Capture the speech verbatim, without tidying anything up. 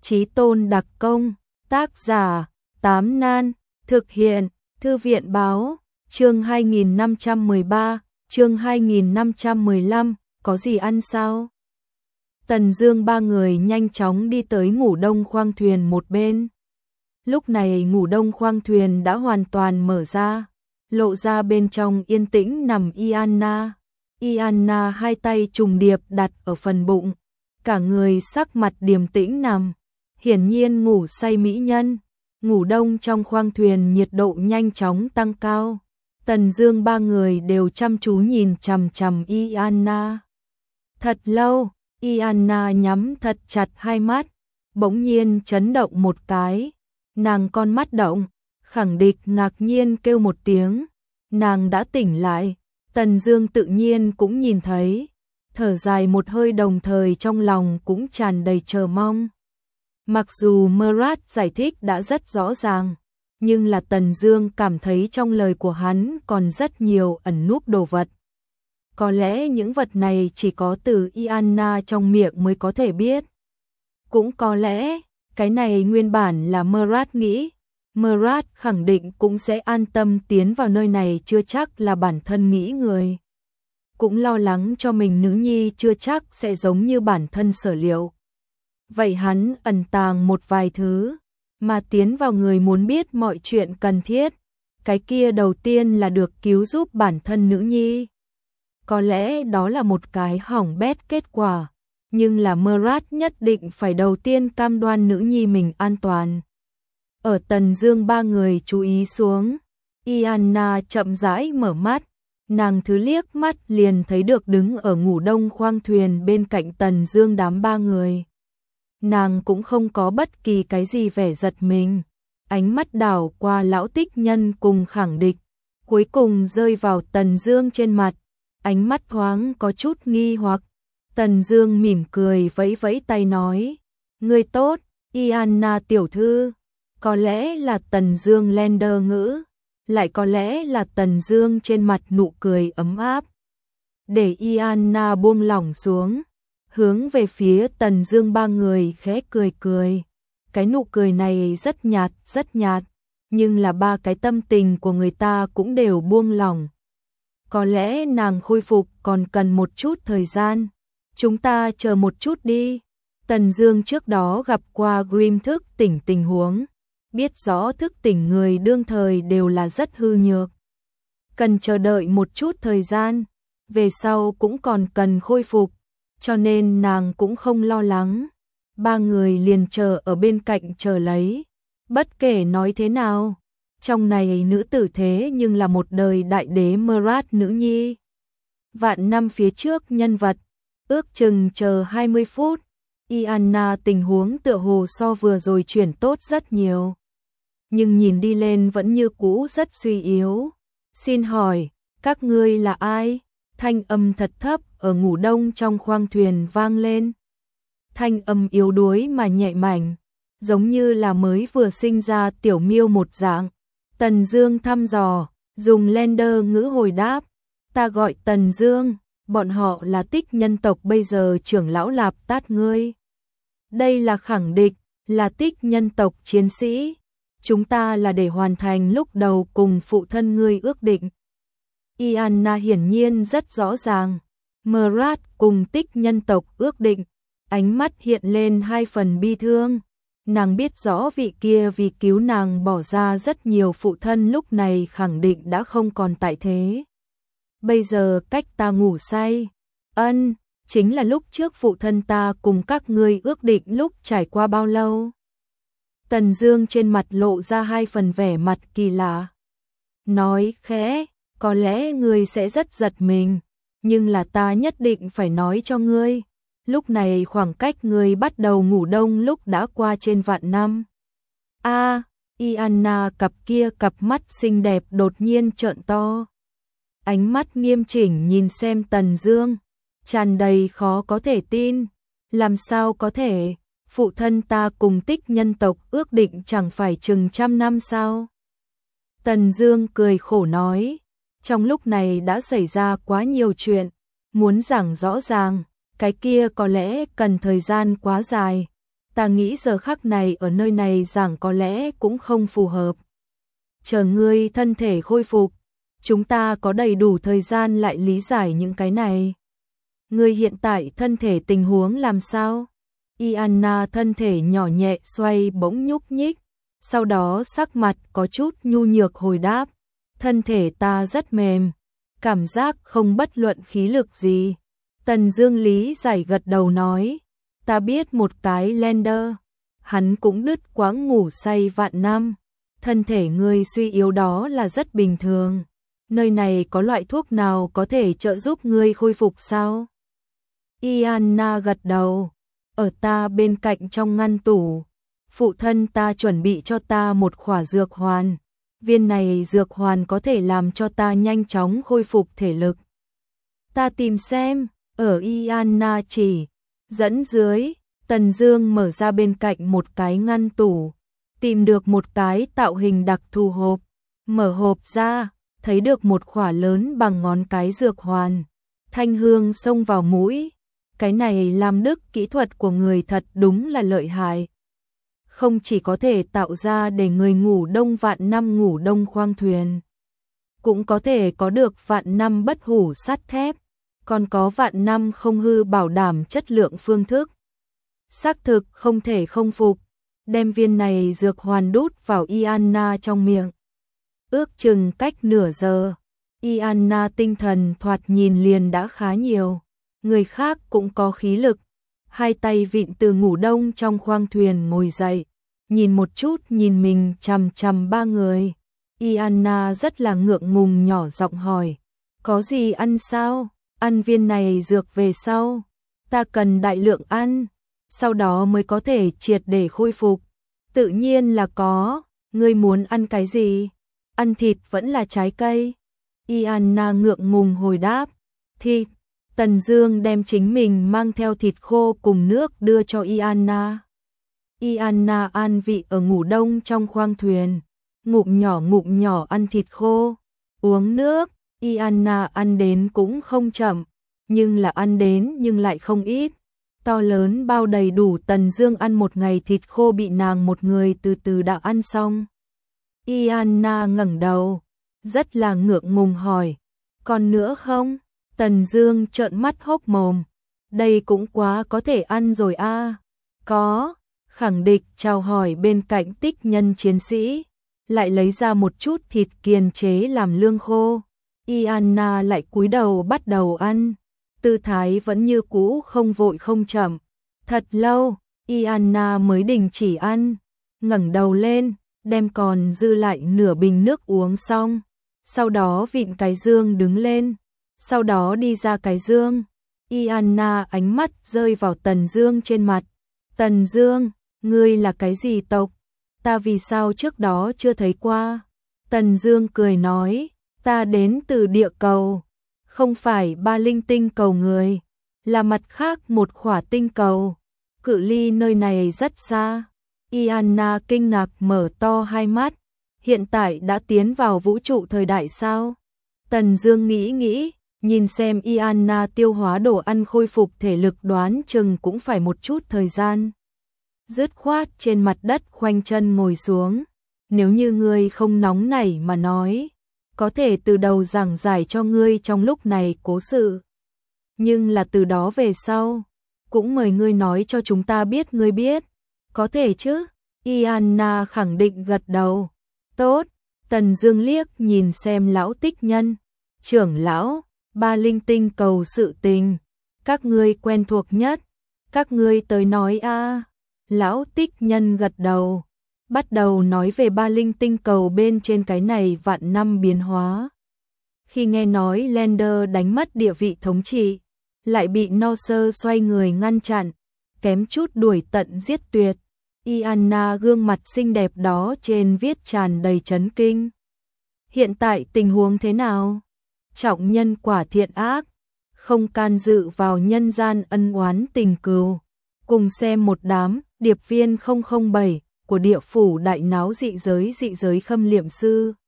Chí tôn đặc công, tác giả, Tám Nan, thực hiện, Thư viện báo, chương hai nghìn năm trăm mười ba, chương hai nghìn năm trăm mười lăm, có gì ăn sao? Tần Dương ba người nhanh chóng đi tới ngủ đông khoang thuyền một bên. Lúc này ngủ đông khoang thuyền đã hoàn toàn mở ra, lộ ra bên trong yên tĩnh nằm Ianna. Ianna hai tay trùng điệp đặt ở phần bụng, cả người sắc mặt điềm tĩnh nằm, hiển nhiên ngủ say mỹ nhân. Ngủ đông trong khoang thuyền nhiệt độ nhanh chóng tăng cao. Tần Dương ba người đều chăm chú nhìn chằm chằm Ianna. Thật lâu, Ianna nhắm thật chặt hai mắt, bỗng nhiên chấn động một cái, nàng con mắt động, khẳng định ngạc nhiên kêu một tiếng, nàng đã tỉnh lại. Tần Dương tự nhiên cũng nhìn thấy, thở dài một hơi đồng thời trong lòng cũng tràn đầy chờ mong. Mặc dù Murat giải thích đã rất rõ ràng, nhưng là Tần Dương cảm thấy trong lời của hắn còn rất nhiều ẩn núp đồ vật. Có lẽ những vật này chỉ có từ Ianna trong miệng mới có thể biết. Cũng có lẽ, cái này nguyên bản là Murat nghĩ. Murat khẳng định cũng sẽ an tâm tiến vào nơi này, chưa chắc là bản thân nghĩ người. Cũng lo lắng cho mình nữ nhi chưa chắc sẽ giống như bản thân sở liệu. Vậy hắn ẩn tàng một vài thứ, mà tiến vào người muốn biết mọi chuyện cần thiết. Cái kia đầu tiên là được cứu giúp bản thân nữ nhi. Có lẽ đó là một cái hỏng bét kết quả, nhưng là Murat nhất định phải đầu tiên cam đoan nữ nhi mình an toàn. Ở Tần Dương ba người chú ý xuống, Ianna chậm rãi mở mắt, nàng thứ liếc mắt liền thấy được đứng ở ngủ đông khoang thuyền bên cạnh Tần Dương đám ba người. Nàng cũng không có bất kỳ cái gì vẻ giật mình, ánh mắt đảo qua lão tích nhân cùng khẳng địch, cuối cùng rơi vào Tần Dương trên mặt, ánh mắt thoáng có chút nghi hoặc. Tần Dương mỉm cười vẫy vẫy tay nói, ngươi tốt, Ianna tiểu thư. Có lẽ là Tần Dương Lender ngữ, lại có lẽ là Tần Dương trên mặt nụ cười ấm áp. Để Ianna buông lỏng xuống, hướng về phía Tần Dương ba người khẽ cười cười. Cái nụ cười này rất nhạt, rất nhạt, nhưng là ba cái tâm tình của người ta cũng đều buông lỏng. Có lẽ nàng khôi phục còn cần một chút thời gian, chúng ta chờ một chút đi. Tần Dương trước đó gặp qua Grim thức tỉnh tình huống, biết rõ thức tỉnh người đương thời đều là rất hư nhược, cần chờ đợi một chút thời gian, về sau cũng còn cần khôi phục, cho nên nàng cũng không lo lắng. Ba người liền chờ ở bên cạnh chờ lấy. Bất kể nói thế nào, trong này nữ tử thế nhưng là một đời đại đế Murat nữ nhi. Vạn năm phía trước nhân vật, ước chừng chờ hai mươi phút, Ianna tình huống tựa hồ so vừa rồi chuyển tốt rất nhiều. Nhưng nhìn đi lên vẫn như cũ rất suy yếu. Xin hỏi, các ngươi là ai? Thanh âm thật thấp ở ngủ đông trong khoang thuyền vang lên. Thanh âm yếu đuối mà nhẹ mảnh, giống như là mới vừa sinh ra tiểu miêu một dạng. Tần Dương thăm dò, dùng Lender ngữ hồi đáp, ta gọi Tần Dương, bọn họ là Tích nhân tộc bây giờ trưởng lão Lạp Tát ngươi. Đây là khẳng định, là Tích nhân tộc chiến sĩ. Chúng ta là để hoàn thành lúc đầu cùng phụ thân ngươi ước định. Ianna hiển nhiên rất rõ ràng, Murat cùng Tích nhân tộc ước định, ánh mắt hiện lên hai phần bi thương. Nàng biết rõ vị kia vì cứu nàng bỏ ra rất nhiều phụ thân lúc này khẳng định đã không còn tại thế. Bây giờ cách ta ngủ say, ân, chính là lúc trước phụ thân ta cùng các ngươi ước định lúc trải qua bao lâu. Tần Dương trên mặt lộ ra hai phần vẻ mặt kỳ lạ. Nói khẽ, có lẽ ngươi sẽ rất giật mình, nhưng là ta nhất định phải nói cho ngươi. Lúc này khoảng cách ngươi bắt đầu ngủ đông lúc đã qua trên vạn năm. A, à, Ianna cặp kia cặp mắt xinh đẹp đột nhiên trợn to. Ánh mắt nghiêm chỉnh nhìn xem Tần Dương, tràn đầy khó có thể tin. Làm sao có thể? Phụ thân ta cùng Tích nhân tộc ước định chẳng phải chừng trăm năm sao? Tần Dương cười khổ nói, trong lúc này đã xảy ra quá nhiều chuyện, muốn giảng rõ ràng, cái kia có lẽ cần thời gian quá dài. ta nghĩ giờ khắc này ở nơi này giảng có lẽ cũng không phù hợp. Chờ ngươi thân thể khôi phục, chúng ta có đầy đủ thời gian lại lý giải những cái này. Ngươi hiện tại thân thể tình huống làm sao? Iana thân thể nhỏ nhẹ xoay bỗng nhúc nhích, sau đó sắc mặt có chút nhu nhược hồi đáp. Thân thể ta rất mềm, cảm giác không bất luận khí lực gì. Tần Dương lý giải gật đầu nói, ta biết một cái Lender, hắn cũng đứt quãng ngủ say vạn năm. Thân thể ngươi suy yếu đó là rất bình thường. Nơi này có loại thuốc nào có thể trợ giúp ngươi khôi phục sao? Iana gật đầu, ở ta bên cạnh trong ngăn tủ. Phụ thân ta chuẩn bị cho ta một khỏa dược hoàn. Viên này dược hoàn có thể làm cho ta nhanh chóng khôi phục thể lực. Ta tìm xem, ở Iana chỉ dẫn dưới, Tần Dương mở ra bên cạnh một cái ngăn tủ, tìm được một cái tạo hình đặc thù hộp, mở hộp ra, thấy được một khỏa lớn bằng ngón cái dược hoàn. Thanh hương xông vào mũi, cái này làm đức kỹ thuật của người thật đúng là lợi hại. Không chỉ có thể tạo ra để người ngủ đông vạn năm ngủ đông khoang thuyền, cũng có thể có được vạn năm bất hủ sắt thép, còn có vạn năm không hư bảo đảm chất lượng phương thức. Xác thực không thể không phục, đem viên này dược hoàn đút vào Iana trong miệng. Ước chừng cách nửa giờ, Iana tinh thần thoạt nhìn liền đã khá nhiều, người khác cũng có khí lực. Hai tay vịn từ ngủ đông trong khoang thuyền ngồi dậy, nhìn một chút nhìn mình chằm chằm ba người. Iana rất là ngượng ngùng nhỏ giọng hỏi, có gì ăn sao? Ăn viên này dược về sau, ta cần đại lượng ăn, sau đó mới có thể triệt để khôi phục. Tự nhiên là có, ngươi muốn ăn cái gì? Ăn thịt vẫn là trái cây? Iana ngượng ngùng hồi đáp, thịt. Tần Dương đem chính mình mang theo thịt khô cùng nước đưa cho Iana. Iana an vị ở ngủ đông trong khoang thuyền, ngụm nhỏ ngụm nhỏ ăn thịt khô, uống nước. Iana ăn đến cũng không chậm, nhưng là ăn đến nhưng lại không ít. To lớn bao đầy đủ Tần Dương ăn một ngày thịt khô bị nàng một người từ từ đã ăn xong. Iana ngẩng đầu, rất là ngượng ngùng hỏi, còn nữa không? Tần Dương trợn mắt hốc mồm, đây cũng quá có thể ăn rồi a. À. Có, khẳng định chào hỏi bên cạnh tích nhân chiến sĩ, lại lấy ra một chút thịt kiềm chế làm lương khô. Iana lại cúi đầu bắt đầu ăn, tư thái vẫn như cũ không vội không chậm. Thật lâu, Iana mới đình chỉ ăn, ngẩng đầu lên, đem còn dư lại nửa bình nước uống xong, sau đó vịn cái dương đứng lên, sau đó đi ra cái dương. Iana ánh mắt rơi vào Tần Dương trên mặt. Tần Dương, ngươi là cái gì tộc? Ta vì sao trước đó chưa thấy qua? Tần Dương cười nói, ta đến từ địa cầu, không phải ba linh tinh cầu người, là mặt khác một khỏa tinh cầu, cự ly nơi này rất xa. Iana kinh ngạc mở to hai mắt, hiện tại đã tiến vào vũ trụ thời đại sao? Tần Dương nghĩ nghĩ, nhìn xem Iana tiêu hóa đồ ăn khôi phục thể lực đoán chừng cũng phải một chút thời gian. Dứt khoát trên mặt đất khoanh chân ngồi xuống, nếu như ngươi không nóng nảy mà nói, có thể từ đầu giảng giải cho ngươi trong lúc này cố sự. Nhưng là từ đó về sau, cũng mời ngươi nói cho chúng ta biết ngươi biết. Có thể chứ? Iana khẳng định gật đầu. Tốt. Tần Dương liếc nhìn xem lão tích nhân. Trưởng lão, ba linh tinh cầu sự tình, các ngươi quen thuộc nhất, các ngươi tới nói a. À. Lão tích nhân gật đầu, bắt đầu nói về ba linh tinh cầu bên trên cái này vạn năm biến hóa. Khi nghe nói Lender đánh mất địa vị thống trị, lại bị Norse xoay người ngăn chặn, kém chút đuổi tận giết tuyệt. Iana gương mặt xinh đẹp đó trên viết tràn đầy chấn kinh. Hiện tại tình huống thế nào? Trọng nhân quả thiện ác, không can dự vào nhân gian ân oán tình cừu. Cùng xem một đám điệp viên không không bảy của địa phủ đại náo dị giới dị giới khâm liệm sư.